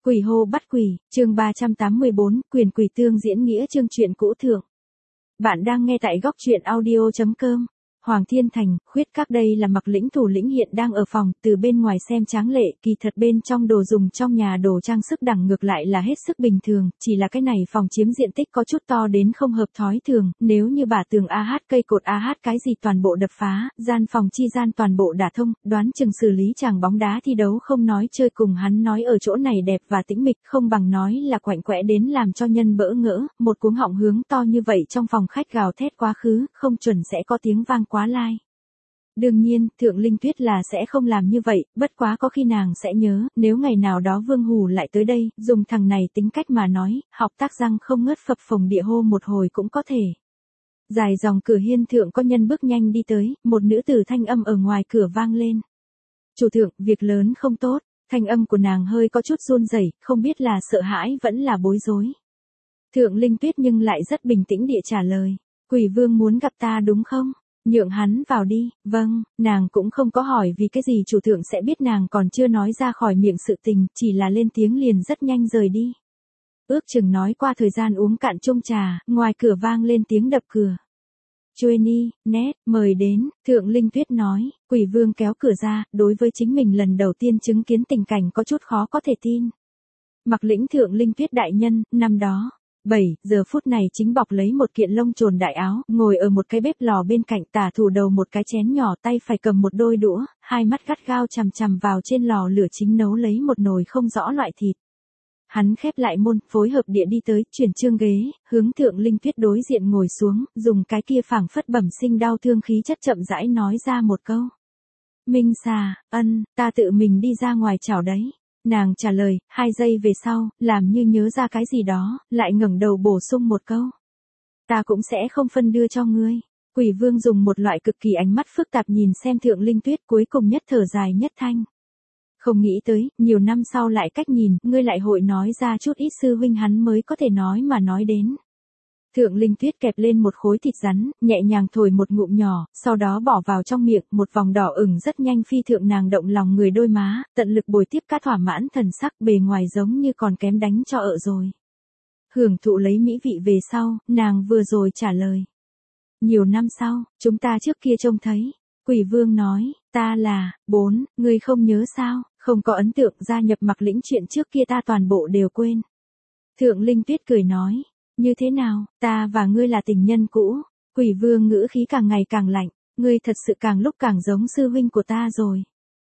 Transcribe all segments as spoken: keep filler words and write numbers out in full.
Quỷ hô bắt quỷ, chương ba trăm tám mươi bốn, quyền quỷ tương diễn nghĩa chương truyện cũ thượng. Bạn đang nghe tại góc truyện audio chấm com. Hoàng Thiên Thành, Khuyết Các đây là Mặc Lĩnh thủ lĩnh hiện đang ở phòng, từ bên ngoài xem tráng lệ, kỳ thật bên trong đồ dùng trong nhà đồ trang sức đẳng ngược lại là hết sức bình thường, chỉ là cái này phòng chiếm diện tích có chút to đến không hợp thói thường, nếu như bả tường a hát cây cột a hát cái gì toàn bộ đập phá, gian phòng chi gian toàn bộ đả thông, đoán chừng xử lý chàng bóng đá thi đấu không nói chơi cùng hắn nói ở chỗ này đẹp và tĩnh mịch, không bằng nói là quạnh quẽ đến làm cho nhân bỡ ngỡ, một cuống họng hướng to như vậy trong phòng khách gào thét quá khứ, không chuẩn sẽ có tiếng vang quá lai. Đương nhiên, Thượng Linh Tuyết là sẽ không làm như vậy, bất quá có khi nàng sẽ nhớ, nếu ngày nào đó Vương Hù lại tới đây, dùng thằng này tính cách mà nói, học tác răng không ngớt phập phồng địa hô một hồi cũng có thể. Dài dòng cửa hiên thượng có nhân bước nhanh đi tới, một nữ tử thanh âm ở ngoài cửa vang lên. Chủ thượng, việc lớn không tốt, thanh âm của nàng hơi có chút run rẩy, không biết là sợ hãi vẫn là bối rối. Thượng Linh Tuyết nhưng lại rất bình tĩnh địa trả lời, Quỷ Vương muốn gặp ta đúng không? Nhượng hắn vào đi, vâng, nàng cũng không có hỏi vì cái gì chủ thượng sẽ biết nàng còn chưa nói ra khỏi miệng sự tình, chỉ là lên tiếng liền rất nhanh rời đi. Ước chừng nói qua thời gian uống cạn chung trà, ngoài cửa vang lên tiếng đập cửa. Chueni, nét, mời đến, Thượng Linh Tuyết nói, Quỷ Vương kéo cửa ra, đối với chính mình lần đầu tiên chứng kiến tình cảnh có chút khó có thể tin. Mặc Lĩnh Thượng Linh Tuyết đại nhân, năm đó. bảy giờ phút này chính bọc lấy một kiện lông trồn đại áo, ngồi ở một cái bếp lò bên cạnh, tả thủ đầu một cái chén nhỏ, tay phải cầm một đôi đũa, hai mắt gắt gao chằm chằm vào trên lò lửa chính nấu lấy một nồi không rõ loại thịt. Hắn khép lại môn, phối hợp địa đi tới, chuyển chương ghế, hướng Thượng Linh Tuyết đối diện ngồi xuống, dùng cái kia phảng phất bẩm sinh đau thương khí chất chậm rãi nói ra một câu. Minh xà, ân, ta tự mình đi ra ngoài chảo đấy. Nàng trả lời, hai giây về sau, làm như nhớ ra cái gì đó, lại ngẩng đầu bổ sung một câu. Ta cũng sẽ không phân đưa cho ngươi. Quỷ Vương dùng một loại cực kỳ ánh mắt phức tạp nhìn xem Thượng Linh Tuyết, cuối cùng nhất thở dài nhất thanh. Không nghĩ tới, nhiều năm sau lại cách nhìn, ngươi lại hội nói ra chút ít sư huynh hắn mới có thể nói mà nói đến. Thượng Linh Tuyết kẹp lên một khối thịt rắn, nhẹ nhàng thổi một ngụm nhỏ, sau đó bỏ vào trong miệng, một vòng đỏ ửng rất nhanh phi thượng nàng động lòng người đôi má, tận lực bồi tiếp cá thỏa mãn thần sắc, bề ngoài giống như còn kém đánh cho ợ rồi. Hưởng thụ lấy mỹ vị về sau, nàng vừa rồi trả lời. Nhiều năm sau, chúng ta trước kia trông thấy. Quỷ Vương nói, ta là, bốn, ngươi không nhớ sao, không có ấn tượng gia nhập Mặc Lĩnh chuyện trước kia ta toàn bộ đều quên. Thượng Linh Tuyết cười nói. Như thế nào, ta và ngươi là tình nhân cũ, Quỷ Vương ngữ khí càng ngày càng lạnh, ngươi thật sự càng lúc càng giống sư huynh của ta rồi.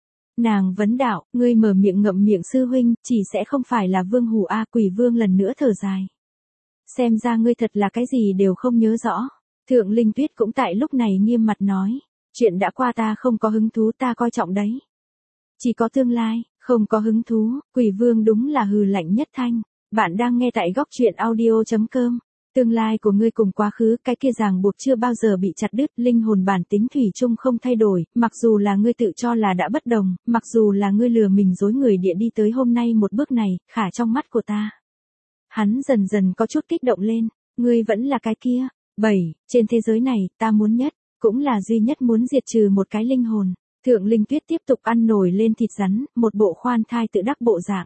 Nàng vấn đạo, ngươi mở miệng ngậm miệng sư huynh, chỉ sẽ không phải là Vương Hù a. Quỷ Vương lần nữa thở dài. Xem ra ngươi thật là cái gì đều không nhớ rõ. Thượng Linh Tuyết cũng tại lúc này nghiêm mặt nói, chuyện đã qua ta không có hứng thú, ta coi trọng đấy. Chỉ có tương lai, không có hứng thú. Quỷ Vương đúng là hừ lạnh nhất thanh. Bạn đang nghe tại góc truyện audio chấm com. Tương lai của ngươi cùng quá khứ, cái kia ràng buộc chưa bao giờ bị chặt đứt, linh hồn bản tính thủy chung không thay đổi, mặc dù là ngươi tự cho là đã bất đồng, mặc dù là ngươi lừa mình dối người địa đi tới hôm nay một bước này, khả trong mắt của ta. Hắn dần dần có chút kích động lên, ngươi vẫn là cái kia. bảy Trên thế giới này, ta muốn nhất, cũng là duy nhất muốn diệt trừ một cái linh hồn. Thượng Linh Tuyết tiếp tục ăn nổi lên thịt rắn, một bộ khoan thai tự đắc bộ dạng.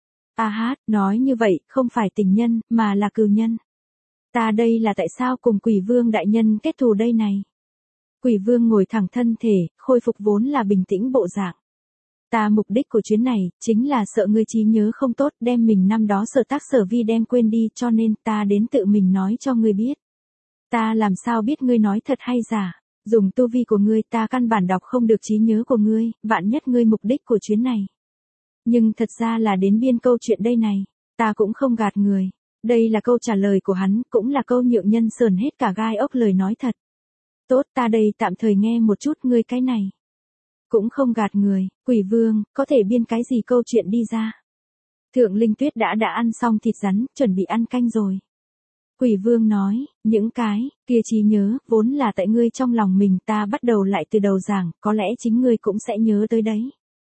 A hát, nói như vậy, không phải tình nhân, mà là cừu nhân. Ta đây là tại sao cùng Quỷ Vương đại nhân kết thù đây này? Quỷ Vương ngồi thẳng thân thể, khôi phục vốn là bình tĩnh bộ dạng. Ta mục đích của chuyến này, chính là sợ ngươi trí nhớ không tốt, đem mình năm đó sở tác sở vi đem quên đi, cho nên ta đến tự mình nói cho ngươi biết. Ta làm sao biết ngươi nói thật hay giả? Dùng tu vi của ngươi, ta căn bản đọc không được trí nhớ của ngươi, vạn nhất ngươi mục đích của chuyến này. Nhưng thật ra là đến biên câu chuyện đây này, ta cũng không gạt người. Đây là câu trả lời của hắn, cũng là câu nhượng nhân sờn hết cả gai ốc lời nói thật. Tốt, ta đây tạm thời nghe một chút ngươi cái này. Cũng không gạt người, Quỷ Vương, có thể biên cái gì câu chuyện đi ra. Thượng Linh Tuyết đã đã ăn xong thịt rắn, chuẩn bị ăn canh rồi. Quỷ Vương nói, những cái, kia trí nhớ, vốn là tại ngươi trong lòng mình, ta bắt đầu lại từ đầu giảng, có lẽ chính ngươi cũng sẽ nhớ tới đấy.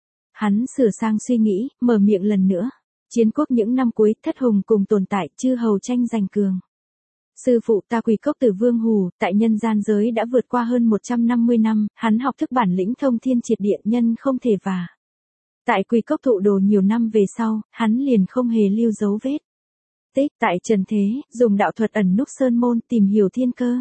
Hắn sửa sang suy nghĩ, mở miệng lần nữa. Chiến quốc những năm cuối, thất hùng cùng tồn tại, chư hầu tranh giành cường. Sư phụ ta Quỷ Cốc Tử Vương Hù, tại nhân gian giới đã vượt qua hơn một trăm năm mươi năm, hắn học thức bản lĩnh thông thiên triệt địa, nhân không thể vả. Tại Quỳ Cốc thụ đồ nhiều năm về sau, hắn liền không hề lưu dấu vết. Tích tại trần thế, dùng đạo thuật ẩn núp sơn môn tìm hiểu thiên cơ.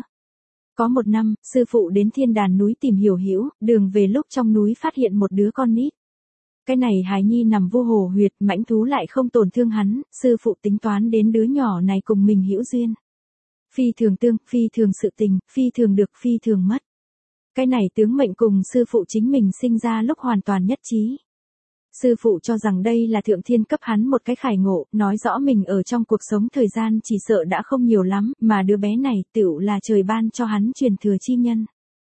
Có một năm, sư phụ đến thiên đàn núi tìm hiểu hữu, đường về lúc trong núi phát hiện một đứa con nít. Cái này hài nhi nằm vô hồ huyệt, mãnh thú lại không tổn thương hắn, sư phụ tính toán đến đứa nhỏ này cùng mình hữu duyên. Phi thường tương, phi thường sự tình, phi thường được, phi thường mất. Cái này tướng mệnh cùng sư phụ chính mình sinh ra lúc hoàn toàn nhất trí. Sư phụ cho rằng đây là thượng thiên cấp hắn một cái khải ngộ, nói rõ mình ở trong cuộc sống thời gian chỉ sợ đã không nhiều lắm, mà đứa bé này tựu là trời ban cho hắn truyền thừa chi nhân.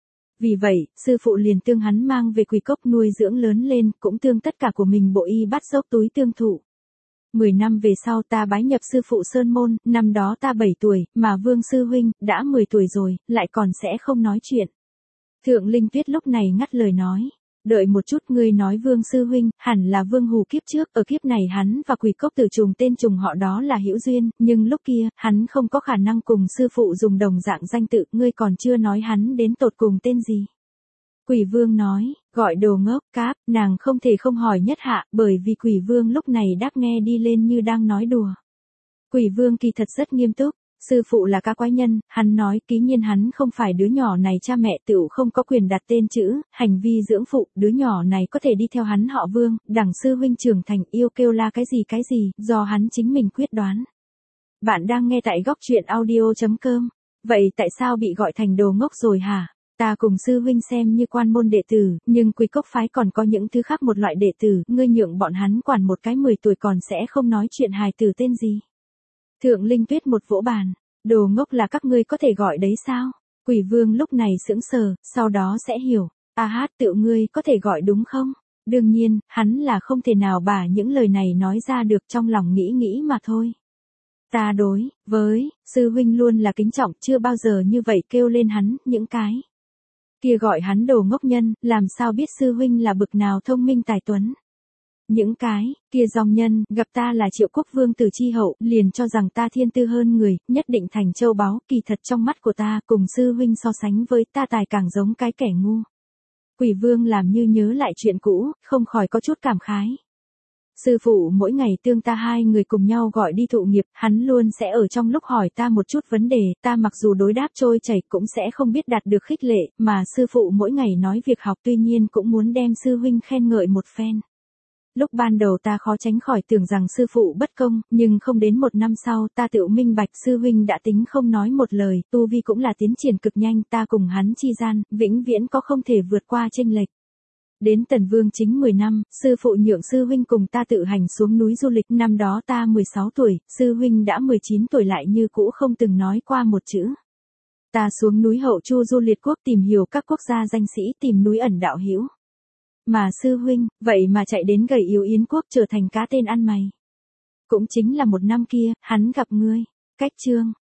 Vì vậy, sư phụ liền tương hắn mang về Quỳ Cốc nuôi dưỡng lớn lên, cũng tương tất cả của mình bộ y bắt dốc túi tương thụ. Mười năm về sau ta bái nhập sư phụ Sơn Môn, năm đó ta bảy tuổi, mà Vương Sư Huynh, đã mười tuổi rồi, lại còn sẽ không nói chuyện. Thượng Linh Tuyết lúc này ngắt lời nói. Đợi một chút, ngươi nói Vương Sư Huynh, hẳn là Vương Hù kiếp trước, ở kiếp này hắn và Quỳ Cốc tử trùng tên trùng họ đó là hữu duyên, nhưng lúc kia, hắn không có khả năng cùng sư phụ dùng đồng dạng danh tự, ngươi còn chưa nói hắn đến tột cùng tên gì. Quỷ Vương nói, gọi đồ ngốc, cáp, nàng không thể không hỏi nhất hạ, bởi vì Quỷ Vương lúc này đáp nghe đi lên như đang nói đùa. Quỷ Vương kỳ thật rất nghiêm túc. Sư phụ là cá quái nhân, hắn nói ký nhiên hắn không phải đứa nhỏ này cha mẹ tựu không có quyền đặt tên chữ, hành vi dưỡng phụ, đứa nhỏ này có thể đi theo hắn họ Vương, đẳng sư huynh trưởng thành yêu kêu la cái gì cái gì, do hắn chính mình quyết đoán. Bạn đang nghe tại góc truyện audio chấm com, vậy tại sao bị gọi thành đồ ngốc rồi hả? Ta cùng sư huynh xem như quan môn đệ tử, nhưng Quỳ Cốc phái còn có những thứ khác một loại đệ tử, ngươi nhượng bọn hắn quản một cái mười tuổi còn sẽ không nói chuyện hài tử tên gì. Thượng Linh Tuyết một vỗ bàn, đồ ngốc là các ngươi có thể gọi đấy sao? Quỷ Vương lúc này sững sờ, sau đó sẽ hiểu, a hát tự ngươi có thể gọi đúng không? Đương nhiên, hắn là không thể nào bả những lời này nói ra được trong lòng nghĩ nghĩ mà thôi. Ta đối, với, sư huynh luôn là kính trọng, chưa bao giờ như vậy kêu lên hắn, những cái. Kia gọi hắn đồ ngốc nhân, làm sao biết sư huynh là bực nào thông minh tài tuấn. Những cái, kia dòng nhân, gặp ta là Triệu Quốc Vương tử chi hậu, liền cho rằng ta thiên tư hơn người, nhất định thành châu báu, kỳ thật trong mắt của ta, cùng sư huynh so sánh với ta tài càng giống cái kẻ ngu. Quỷ Vương làm như nhớ lại chuyện cũ, không khỏi có chút cảm khái. Sư phụ mỗi ngày tương ta hai người cùng nhau gọi đi thụ nghiệp, hắn luôn sẽ ở trong lúc hỏi ta một chút vấn đề, ta mặc dù đối đáp trôi chảy cũng sẽ không biết đạt được khích lệ, mà sư phụ mỗi ngày nói việc học tuy nhiên cũng muốn đem sư huynh khen ngợi một phen. Lúc ban đầu ta khó tránh khỏi tưởng rằng sư phụ bất công, nhưng không đến một năm sau ta tự minh bạch sư huynh đã tính không nói một lời, tu vi cũng là tiến triển cực nhanh, ta cùng hắn chi gian, vĩnh viễn có không thể vượt qua chênh lệch. Đến Tần Vương chính mười năm, sư phụ nhượng sư huynh cùng ta tự hành xuống núi du lịch, năm đó ta mười sáu tuổi, sư huynh đã mười chín tuổi lại như cũ không từng nói qua một chữ. Ta xuống núi Hậu Chu du liệt quốc tìm hiểu các quốc gia danh sĩ tìm núi ẩn đạo hữu. Mà sư huynh, vậy mà chạy đến gầy yếu Yến quốc trở thành cá tên ăn mày. Cũng chính là một năm kia, hắn gặp ngươi. Cách chương.